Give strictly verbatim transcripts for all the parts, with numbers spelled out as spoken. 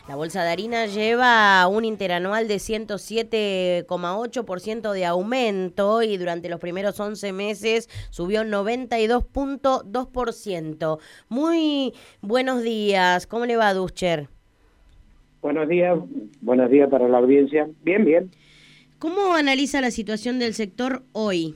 La bolsa de harina lleva un interanual de ciento siete coma ocho por ciento de aumento y durante los primeros once meses subió noventa y dos punto dos por ciento. Muy buenos días. ¿Cómo le va, Duscher? Buenos días, buenos días para la audiencia. Bien, bien. ¿Cómo analiza la situación del sector hoy?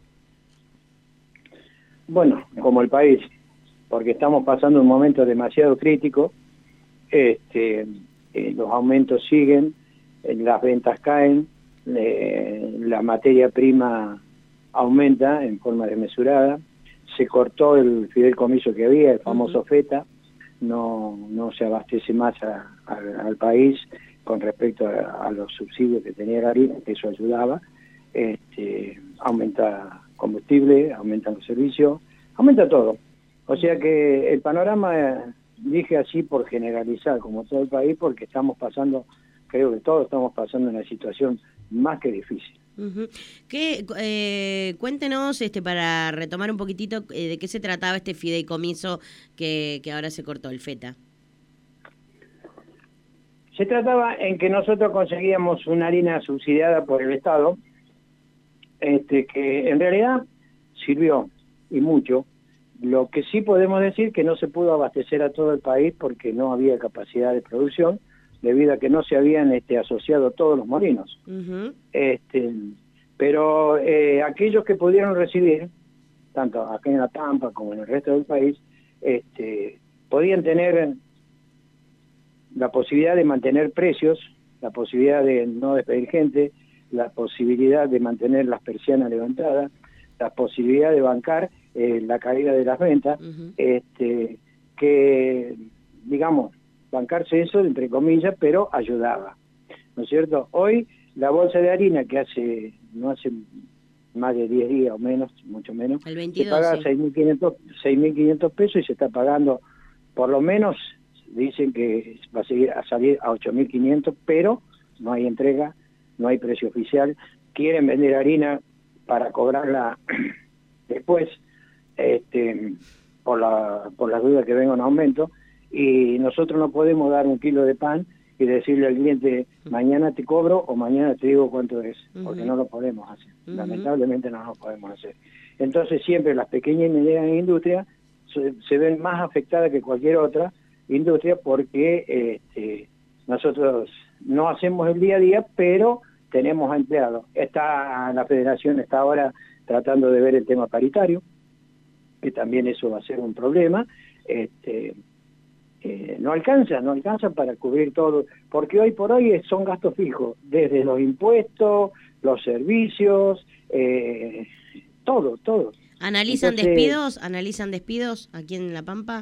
Bueno, como el país, porque estamos pasando un momento demasiado crítico. Este, eh, los aumentos siguen, eh, las ventas caen, eh, la materia prima aumenta en forma desmesurada, se cortó el fideicomiso que había, el famoso Uh-huh. FETA, no, no se abastece más a, a, al país con respecto a, a los subsidios que tenía la harina, que eso ayudaba. Este, aumenta combustible, aumentan los servicios, aumenta todo. O sea que el panorama, eh, dije así por generalizar, como todo el país, porque estamos pasando, creo que todos estamos pasando una situación más que difícil. Uh-huh. ¿Qué, eh, cuéntenos, este, para retomar un poquitito, eh, de qué se trataba este fideicomiso que, que ahora se cortó, el FETA. Se trataba en que nosotros conseguíamos una harina subsidiada por el Estado, este, que en realidad sirvió, y mucho. Lo que sí podemos decir que no se pudo abastecer a todo el país porque no había capacidad de producción, debido a que no se habían este, asociado todos los molinos. Uh-huh. Este, pero eh, aquellos que pudieron recibir, tanto acá en La Pampa como en el resto del país, este, podían tener la posibilidad de mantener precios, la posibilidad de no despedir gente, la posibilidad de mantener las persianas levantadas, la posibilidad de bancar eh, la caída de las ventas, Uh-huh. este, que, digamos, bancarse eso, entre comillas, pero ayudaba, ¿no es cierto? Hoy la bolsa de harina, que hace no hace más de diez días o menos, mucho menos, El se veintidós, paga sí. seis mil quinientos pesos y se está pagando, por lo menos, dicen que va a seguir a salir a ocho mil quinientos, pero no hay entrega, no hay precio oficial. Quieren vender harina para cobrarla después, este, por la por las dudas que venga un aumento, y nosotros no podemos dar un kilo de pan y decirle al cliente, mañana te cobro o mañana te digo cuánto es, porque Uh-huh. no lo podemos hacer, Uh-huh. lamentablemente no lo podemos hacer. Entonces siempre las pequeñas y medianas industrias se, se ven más afectadas que cualquier otra industria porque este, nosotros no hacemos el día a día, pero tenemos empleados. Está, la federación está ahora tratando de ver el tema paritario, que también eso va a ser un problema. Este, eh, no alcanza, no alcanza para cubrir todo, porque hoy por hoy son gastos fijos, desde los impuestos, los servicios, eh, todo, todo. ¿Analizan Entonces, despidos? ¿Analizan despidos aquí en La Pampa?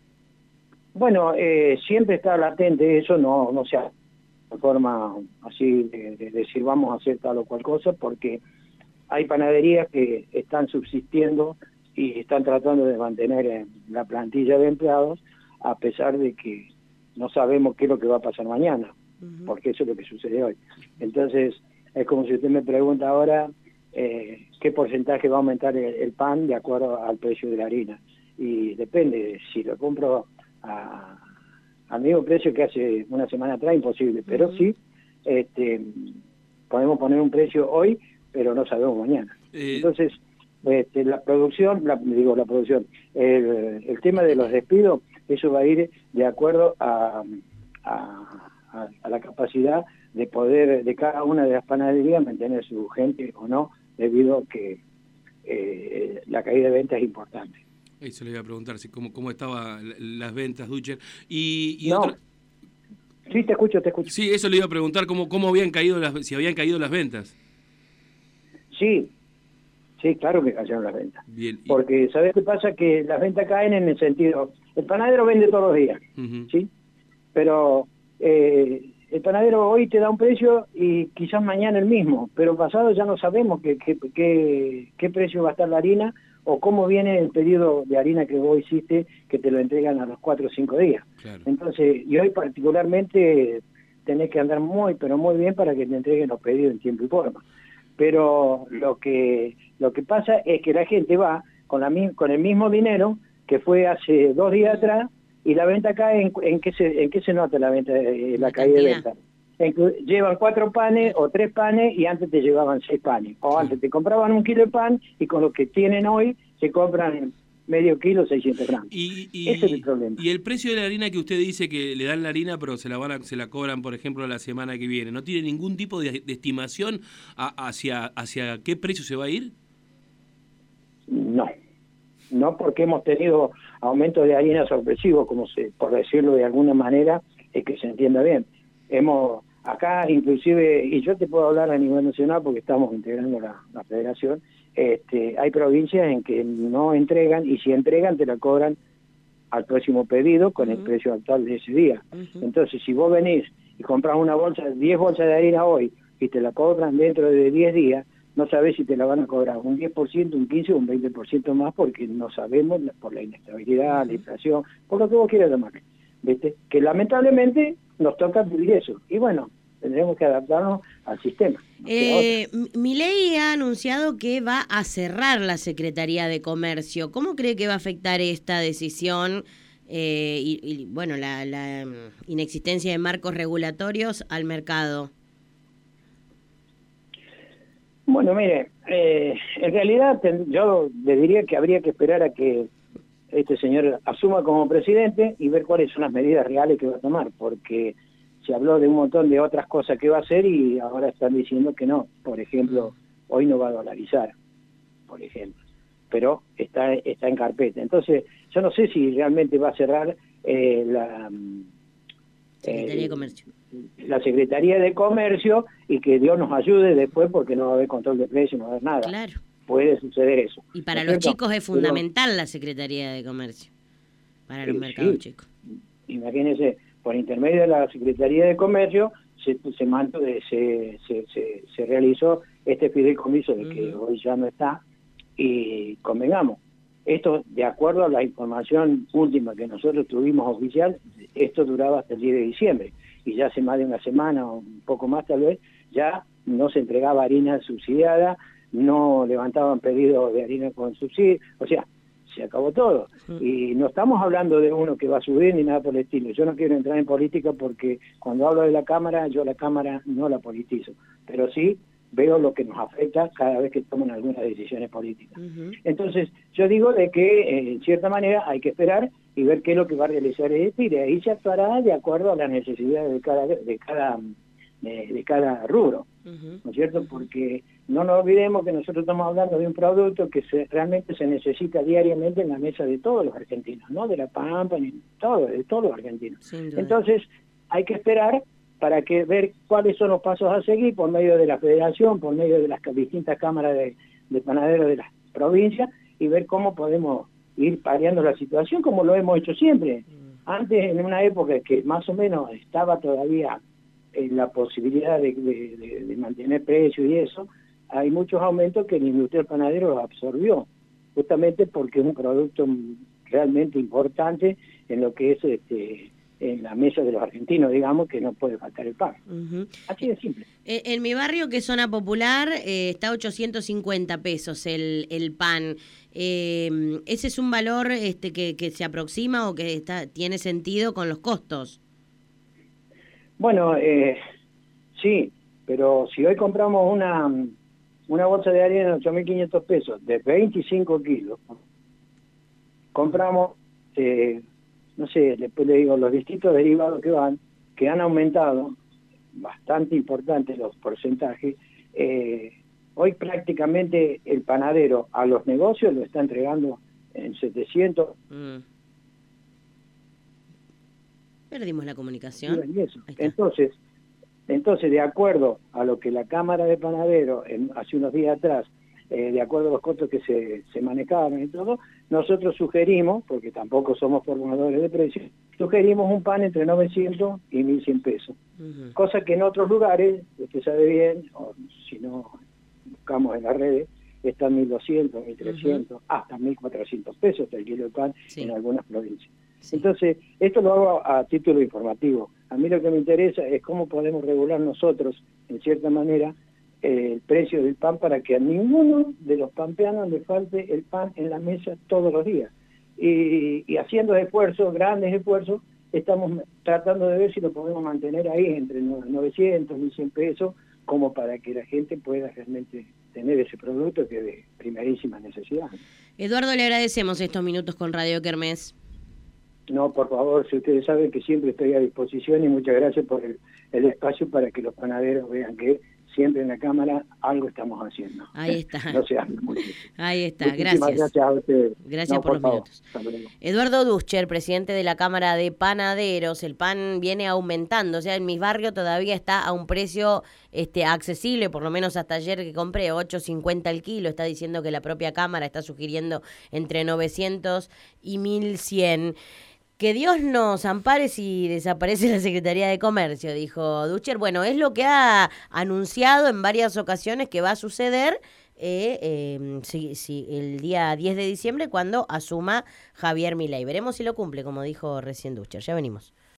bueno, eh, siempre está latente eso, no, no se hace de forma así de, de decir vamos a hacer tal o cual cosa, porque hay panaderías que están subsistiendo y están tratando de mantener en la plantilla de empleados, a pesar de que no sabemos qué es lo que va a pasar mañana, Uh-huh. porque eso es lo que sucede hoy. Entonces, es como si usted me pregunta ahora eh, qué porcentaje va a aumentar el, el pan de acuerdo al precio de la harina. Y depende, si lo compro a, al mismo precio que hace una semana atrás, imposible, pero Uh-huh. sí este, podemos poner un precio hoy, pero no sabemos mañana. Eh... Entonces, este, la producción, la, digo la producción, el, el tema de los despidos, eso va a ir de acuerdo a, a, a, a la capacidad de poder de cada una de las panaderías mantener su gente o no, debido a que eh, la caída de ventas es importante. Eso le iba a preguntar, si cómo, cómo estaban las ventas, Duscher. Y, y no, otra... sí, te escucho, te escucho. Sí, eso le iba a preguntar, cómo, cómo habían caído las, si habían caído las ventas. Sí, sí, claro que cayeron las ventas. Bien. Y... Porque, ¿sabes qué pasa? Que las ventas caen en el sentido, el panadero vende todos los días, Uh-huh. ¿sí? Pero eh, el panadero hoy te da un precio y quizás mañana el mismo, pero pasado ya no sabemos qué, qué, qué, qué precio va a estar la harina o cómo viene el pedido de harina que vos hiciste, que te lo entregan a los cuatro o cinco días. Claro. Entonces, y hoy particularmente tenés que andar muy, pero muy bien para que te entreguen los pedidos en tiempo y forma. Pero lo que lo que pasa es que la gente va con, la, con el mismo dinero que fue hace dos días atrás Y la venta acá, ¿en, en, qué, se, en qué se nota la venta, eh, la, la caída de venta? En que llevan cuatro panes o tres panes y antes te llevaban seis panes. O antes te compraban un kilo de pan y con lo que tienen hoy se compran medio kilo, seiscientos gramos. Y, y, Ese es el problema. Y el precio de la harina que usted dice que le dan la harina, pero se la van a, se la cobran, por ejemplo, la semana que viene, ¿no tiene ningún tipo de, de estimación a, hacia, hacia qué precio se va a ir? No. No, porque hemos tenido aumentos de harina sorpresivos, como se, por decirlo de alguna manera, es que se entienda bien. Hemos acá inclusive, y yo te puedo hablar a nivel nacional porque estamos integrando la, la federación, este, hay provincias en que no entregan y si entregan te la cobran al próximo pedido con uh-huh. el precio actual de ese día. Uh-huh. Entonces, si vos venís y compras una bolsa, diez bolsas de harina hoy y te la cobran dentro de diez días, no sabés si te la van a cobrar un diez por ciento, un quince por ciento o un veinte por ciento más porque no sabemos por la inestabilidad, uh-huh. la inflación, por lo que vos quieras llamar. ¿Viste? Que lamentablemente nos toca vivir eso. Y bueno, tendremos que adaptarnos al sistema. No eh, Milei ha anunciado que va a cerrar la Secretaría de Comercio. ¿Cómo cree que va a afectar esta decisión eh, y, y, bueno, la, la inexistencia de marcos regulatorios al mercado? Bueno, mire, eh, en realidad ten, yo le diría que habría que esperar a que este señor asuma como presidente y ver cuáles son las medidas reales que va a tomar, porque se habló de un montón de otras cosas que va a hacer y ahora están diciendo que no. Por ejemplo, hoy no va a dolarizar, por ejemplo, pero está está en carpeta. Entonces, yo no sé si realmente va a cerrar eh, la... Secretaría eh, de Comercio. La Secretaría de Comercio y que Dios nos ayude después porque no va a haber control de precios, no va a haber nada. Claro. Puede suceder eso. Y para ¿no los cierto? chicos es fundamental Pero, la Secretaría de Comercio, para los eh, mercados sí. chicos. Imagínense, por intermedio de la Secretaría de Comercio se, se, manto de, se, se, se, se realizó este fideicomiso de que uh-huh. hoy ya no está y convengamos. Esto, de acuerdo a la información última que nosotros tuvimos oficial, esto duraba hasta el diez de diciembre y ya hace más de una semana o un poco más tal vez, ya no se entregaba harina subsidiada, no levantaban pedidos de harina con subsidio, o sea, se acabó todo. Uh-huh. Y no estamos hablando de uno que va a subir ni nada por el estilo. Yo no quiero entrar en política porque cuando hablo de la Cámara, yo la Cámara no la politizo, pero sí veo lo que nos afecta cada vez que toman algunas decisiones políticas. Uh-huh. Entonces, yo digo de que, eh, en cierta manera, hay que esperar y ver qué es lo que va a realizar este, y de ahí se actuará de acuerdo a las necesidades de cada de cada de, de cada rubro, uh-huh. ¿no es cierto? Porque no nos olvidemos que nosotros estamos hablando de un producto que se, realmente se necesita diariamente en la mesa de todos los argentinos, no de La Pampa, ni todo, de todos los argentinos. Entonces, hay que esperar para que ver cuáles son los pasos a seguir por medio de la federación, por medio de las distintas cámaras de, de panaderos de las provincias y ver cómo podemos ir paliando la situación como lo hemos hecho siempre. Antes, en una época que más o menos estaba todavía en la posibilidad de, de, de, de mantener precios y eso, hay muchos aumentos que el industrial panadero absorbió, justamente porque es un producto realmente importante en lo que es este en la mesa de los argentinos, digamos, que no puede faltar el pan. Uh-huh. Así de simple. Eh, en mi barrio, que es zona popular, eh, está a ochocientos cincuenta pesos el, el pan. Eh, ¿Ese es un valor este que, que se aproxima o que está tiene sentido con los costos? Bueno, eh, sí, pero si hoy compramos una, una bolsa de harina de ocho mil quinientos pesos de veinticinco kilos, compramos... Eh, no sé, después le digo, los distintos derivados que van, que han aumentado, bastante importantes los porcentajes, eh, hoy prácticamente el panadero a los negocios lo está entregando en setecientos. Mm. Perdimos la comunicación. Entonces, entonces, de acuerdo a lo que la Cámara de Panaderos en, hace unos días atrás, eh, de acuerdo a los costos que se, se manejaban y todo, nosotros sugerimos, porque tampoco somos formadores de precios, sugerimos un pan entre novecientos y mil cien pesos. Uh-huh. Cosa que en otros lugares, usted sabe bien, o si no buscamos en las redes, está en mil doscientos, mil trescientos, uh-huh. hasta mil cuatrocientos pesos el kilo de pan sí. en algunas provincias. Sí. Entonces, esto lo hago a título informativo. A mí lo que me interesa es cómo podemos regular nosotros, en cierta manera, el precio del pan para que a ninguno de los pampeanos le falte el pan en la mesa todos los días. y, y haciendo esfuerzos, grandes esfuerzos, estamos tratando de ver si lo podemos mantener ahí entre novecientos, mil cien pesos, como para que la gente pueda realmente tener ese producto que es de primerísima necesidad. Eduardo, le agradecemos estos minutos con Radio Kermés. No, por favor, si ustedes saben que siempre estoy a disposición, y muchas gracias por el, el espacio para que los panaderos vean que siempre en la Cámara algo estamos haciendo. Ahí está. No se hable mucho. Ahí está, Muchísimas gracias. gracias a ustedes. Gracias No, por, por los favor. minutos. Eduardo Duscher, presidente de la Cámara de Panaderos. El pan viene aumentando, o sea, en mi barrio todavía está a un precio este accesible, por lo menos hasta ayer que compré, ocho cincuenta el kilo. Está diciendo que la propia Cámara está sugiriendo entre novecientos y mil cien. Que Dios nos ampare si desaparece la Secretaría de Comercio, dijo Duscher. Bueno, es lo que ha anunciado en varias ocasiones que va a suceder eh, eh, si, si, el día diez de diciembre cuando asuma Javier Milei. Veremos si lo cumple, como dijo recién Duscher. Ya venimos.